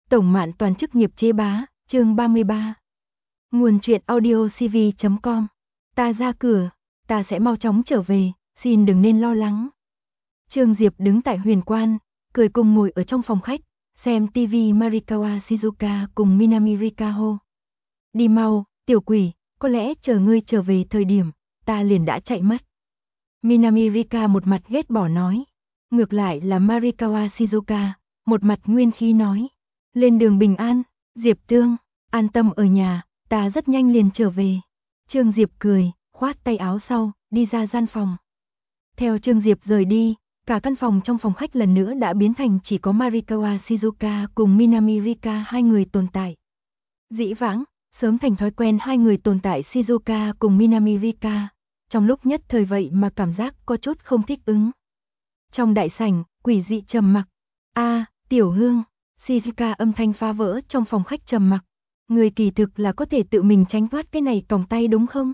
Tổng Mạn Toàn chức nghiệp chế bá, chương 33. Nguồn truyện audiocv.com. Ta ra cửa, ta sẽ mau chóng trở về, xin đừng nên lo lắng. Trương Diệp đứng tại huyền quan, cười cùng ngồi ở trong phòng khách, xem TV. Marikawa Shizuka cùng Minami Rika hô: đi mau, tiểu quỷ, có lẽ chờ ngươi trở về thời điểm, ta liền đã chạy mất. Minami Rika một mặt ghét bỏ nói. Ngược lại là Marikawa Shizuka, một mặt nguyên khí nói: lên đường bình an, Diệp Tương, an tâm ở nhà, ta rất nhanh liền trở về. Trương Diệp cười, khoát tay áo sau, đi ra gian phòng. Theo Trương Diệp rời đi, cả căn phòng trong phòng khách lần nữa đã biến thành chỉ có Marikawa Shizuka cùng Minami Rika hai người tồn tại. Dĩ vãng, sớm thành thói quen hai người tồn tại Shizuka cùng Minami Rika, trong lúc nhất thời vậy mà cảm giác có chút không thích ứng. Trong đại sảnh, quỷ dị trầm mặc. Tiểu Hương, Shizuka âm thanh phá vỡ trong phòng khách trầm mặc. Người kỳ thực là có thể tự mình tránh thoát cái này còng tay đúng không?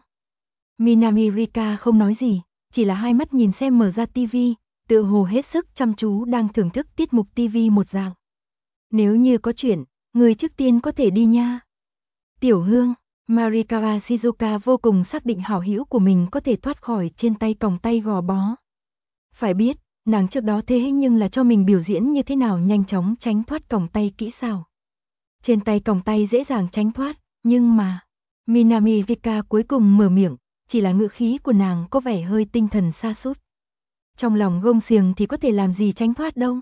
Minami Rika không nói gì, chỉ là hai mắt nhìn xem mở ra tivi, tựa hồ hết sức chăm chú đang thưởng thức tiết mục tivi một dạng. Nếu như có chuyện, người trước tiên có thể đi nha. Tiểu Hương, Marikawa Shizuka vô cùng xác định hảo hữu của mình có thể thoát khỏi trên tay còng tay gò bó. Phải biết, nàng trước đó thế nhưng là cho mình biểu diễn như thế nào nhanh chóng tránh thoát còng tay kỹ xảo. Trên tay còng tay dễ dàng tránh thoát, nhưng mà Minami Rika cuối cùng mở miệng, chỉ là ngữ khí của nàng có vẻ hơi tinh thần sa sút. Trong lòng gông xiềng thì có thể làm gì tránh thoát đâu.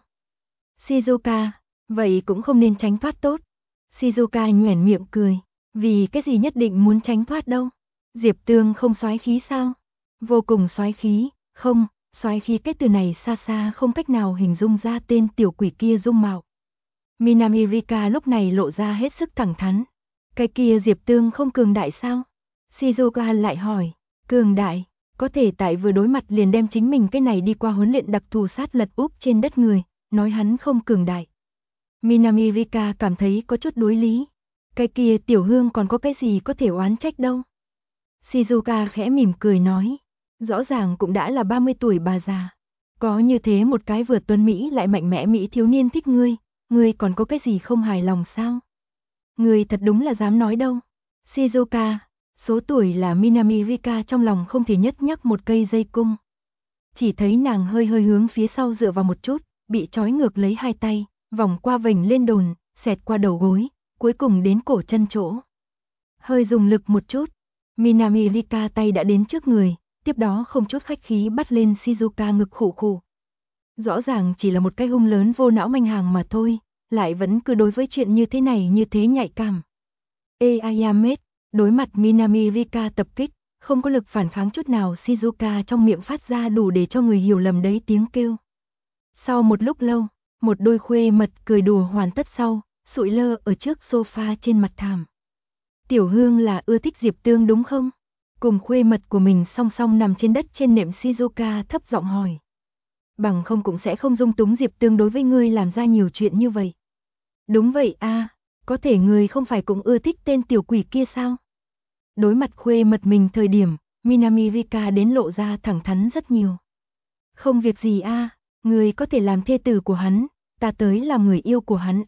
Shizuka, vậy cũng không nên tránh thoát tốt. Shizuka nhoẻn miệng cười, vì cái gì nhất định muốn tránh thoát đâu. Diệp Tương không soái khí sao? Vô cùng soái khí, không, soái khí cái từ này xa xa không cách nào hình dung ra tên tiểu quỷ kia dung mạo. Minami Rika lúc này lộ ra hết sức thẳng thắn. Cái kia Diệp Tương không cường đại sao? Shizuka lại hỏi, cường đại, có thể tại vừa đối mặt liền đem chính mình cái này đi qua huấn luyện đặc thù sát lật úp trên đất người, nói hắn không cường đại. Minami Rika cảm thấy có chút đối lý. Cái kia Tiểu Hương còn có cái gì có thể oán trách đâu. Shizuka khẽ mỉm cười nói, rõ ràng cũng đã là 30 tuổi bà già. Có như thế một cái vừa tuấn Mỹ lại mạnh mẽ Mỹ thiếu niên thích ngươi còn có cái gì không hài lòng sao? Ngươi thật đúng là dám nói đâu. Shizuka, số tuổi là Minami Rika trong lòng không thể nhất nhắc một cây dây cung. Chỉ thấy nàng hơi hướng phía sau dựa vào một chút, bị trói ngược lấy hai tay, vòng qua vành lên đồn, xẹt qua đầu gối, cuối cùng đến cổ chân chỗ. Hơi dùng lực một chút, Minami Rika tay đã đến trước người, tiếp đó không chút khách khí bắt lên Shizuka ngực khụ khụ. Rõ ràng chỉ là một cái hung lớn vô não manh hàng mà thôi, lại vẫn cứ đối với chuyện như thế này như thế nhạy cảm. Ayame, đối mặt Minami Rika tập kích, không có lực phản kháng chút nào, Shizuka trong miệng phát ra đủ để cho người hiểu lầm đấy tiếng kêu. Sau một lúc lâu, một đôi khuê mật cười đùa hoàn tất sau, sụi lơ ở trước sofa trên mặt thảm. Tiểu Hương là ưa thích Diệp Tương đúng không? Cùng khuê mật của mình song song nằm trên đất trên nệm, Shizuka thấp giọng hỏi. Bằng không cũng sẽ không dung túng Diệp Tương đối với ngươi làm ra nhiều chuyện như vậy. Đúng vậy có thể ngươi không phải cũng ưa thích tên tiểu quỷ kia sao? Đối mặt khuê mật mình thời điểm, Minami Rika đến lộ ra thẳng thắn rất nhiều. Không việc gì ngươi có thể làm thê tử của hắn, ta tới làm người yêu của hắn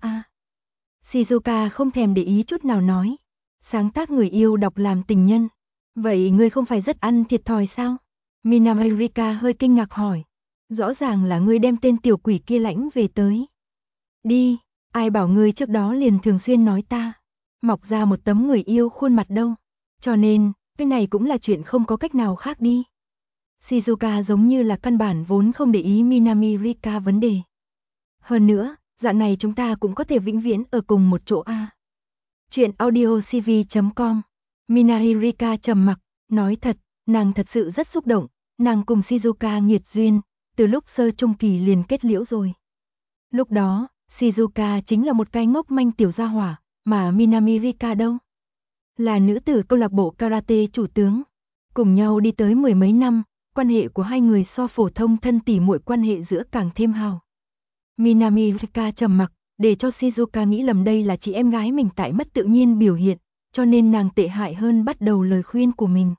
Shizuka không thèm để ý chút nào nói. Sáng tác người yêu đọc làm tình nhân. Vậy ngươi không phải rất ăn thiệt thòi sao? Minami Rika hơi kinh ngạc hỏi. Rõ ràng là ngươi đem tên tiểu quỷ kia lãnh về tới. Đi, ai bảo ngươi trước đó liền thường xuyên nói ta mọc ra một tấm người yêu khuôn mặt đâu. Cho nên, cái này cũng là chuyện không có cách nào khác đi. Shizuka giống như là căn bản vốn không để ý Minami Rika vấn đề. Hơn nữa, dạng này chúng ta cũng có thể vĩnh viễn ở cùng một chỗ Chuyện audiocv.com. Minami Rika trầm mặc, nói thật, nàng thật sự rất xúc động, nàng cùng Shizuka nghiệt duyên, từ lúc sơ trung kỳ liền kết liễu rồi. Lúc đó, Shizuka chính là một cái ngốc manh tiểu gia hỏa, mà Minami Rika đâu? Là nữ tử câu lạc bộ karate chủ tướng. Cùng nhau đi tới mười mấy năm, quan hệ của hai người so phổ thông thân tỉ muội quan hệ giữa càng thêm hào. Minami Rika trầm mặc, để cho Shizuka nghĩ lầm đây là chị em gái mình tại mất tự nhiên biểu hiện, cho nên nàng tệ hại hơn bắt đầu lời khuyên của mình.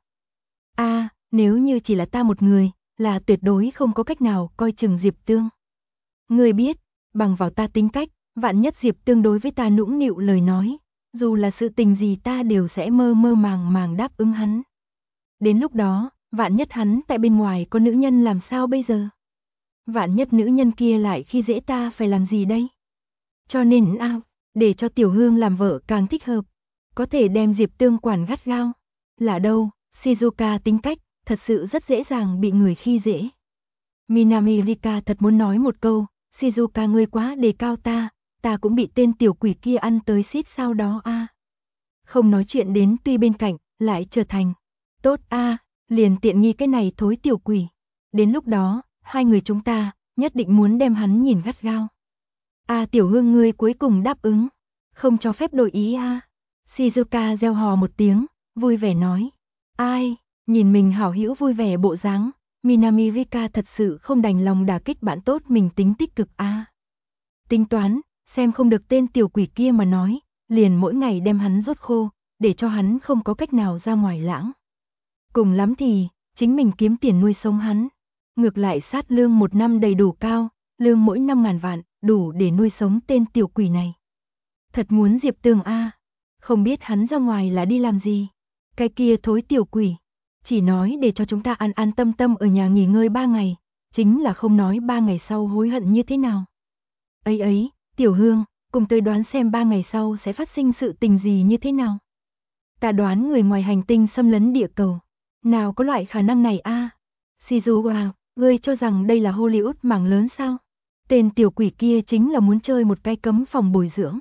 Nếu như chỉ là ta một người, là tuyệt đối không có cách nào coi chừng Diệp Tương. Ngươi biết, bằng vào ta tính cách, Vạn nhất Diệp Tương đối với ta nũng nịu lời nói, dù là sự tình gì ta đều sẽ mơ mơ màng màng đáp ứng hắn. Đến lúc đó, vạn nhất hắn tại bên ngoài có nữ nhân làm sao bây giờ? Vạn nhất nữ nhân kia lại khi dễ ta phải làm gì đây? Cho nên để cho Tiểu Hương làm vợ càng thích hợp, có thể đem Diệp Tương quản gắt gao. Là đâu, Shizuka tính cách, thật sự rất dễ dàng bị người khi dễ. Minami Rika thật muốn nói một câu, Shizuka ngươi quá đề cao ta cũng bị tên tiểu quỷ kia ăn tới xít sao đó Không nói chuyện đến tuy bên cạnh, lại trở thành, tốt liền tiện nghi cái này thối tiểu quỷ. Đến lúc đó, hai người chúng ta, nhất định muốn đem hắn nhìn gắt gao. Tiểu Hương ngươi cuối cùng đáp ứng, không cho phép đổi ý Shizuka reo hò một tiếng, vui vẻ nói. Nhìn mình hảo hữu vui vẻ bộ dáng, Minami Rika thật sự không đành lòng đả kích bạn tốt mình tính tích cực Tính toán, xem không được tên tiểu quỷ kia mà nói, liền mỗi ngày đem hắn rốt khô, để cho hắn không có cách nào ra ngoài lãng. Cùng lắm thì, chính mình kiếm tiền nuôi sống hắn. Ngược lại sát lương một năm đầy đủ cao, lương mỗi 5.000 vạn, đủ để nuôi sống tên tiểu quỷ này. Thật muốn Diệp Tương không biết hắn ra ngoài là đi làm gì. Cái kia thối tiểu quỷ, chỉ nói để cho chúng ta an an tâm tâm ở nhà nghỉ ngơi 3 ngày, chính là không nói 3 ngày sau hối hận như thế nào. Ấy, Tiểu Hương, cùng tôi đoán xem 3 ngày sau sẽ phát sinh sự tình gì như thế nào. Ta đoán người ngoài hành tinh xâm lấn địa cầu. Nào có loại khả năng này Shizuka, ngươi cho rằng đây là Hollywood mảng lớn sao? Tên tiểu quỷ kia chính là muốn chơi một cái cấm phòng bồi dưỡng.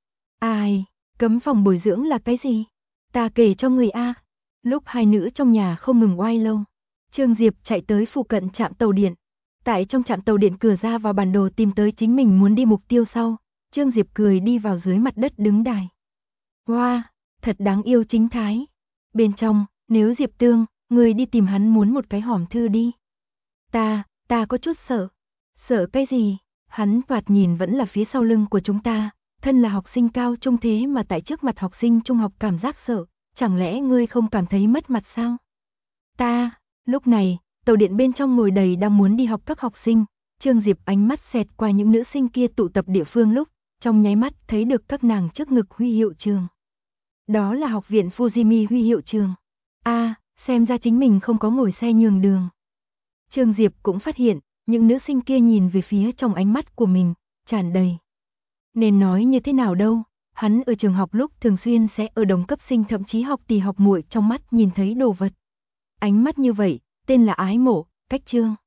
Cấm phòng bồi dưỡng là cái gì? Ta kể cho người Lúc hai nữ trong nhà không ngừng oai lâu, Trương Diệp chạy tới phụ cận trạm tàu điện. Tại trong trạm tàu điện cửa ra vào bản đồ tìm tới chính mình muốn đi mục tiêu sau, Trương Diệp cười đi vào dưới mặt đất đứng đài. Wow, thật đáng yêu chính thái. Bên trong, nếu Diệp Tương, người đi tìm hắn muốn một cái hòm thư đi. Ta có chút sợ. Sợ cái gì? Hắn thoạt nhìn vẫn là phía sau lưng của chúng ta, thân là học sinh cao trung thế mà tại trước mặt học sinh trung học cảm giác sợ, chẳng lẽ ngươi không cảm thấy mất mặt sao? Lúc này, tàu điện bên trong ngồi đầy đang muốn đi học các học sinh, Trương Diệp ánh mắt xẹt qua những nữ sinh kia tụ tập địa phương lúc, trong nháy mắt thấy được các nàng trước ngực huy hiệu trường. Đó là học viện Fujimi huy hiệu trường. Xem ra chính mình không có ngồi xe nhường đường. Trương Diệp cũng phát hiện, những nữ sinh kia nhìn về phía trong ánh mắt của mình, tràn đầy. Nên nói như thế nào đâu, hắn ở trường học lúc thường xuyên sẽ ở đồng cấp sinh thậm chí học tỷ học muội trong mắt nhìn thấy đồ vật. Ánh mắt như vậy, tên là ái mộ, cách Trương.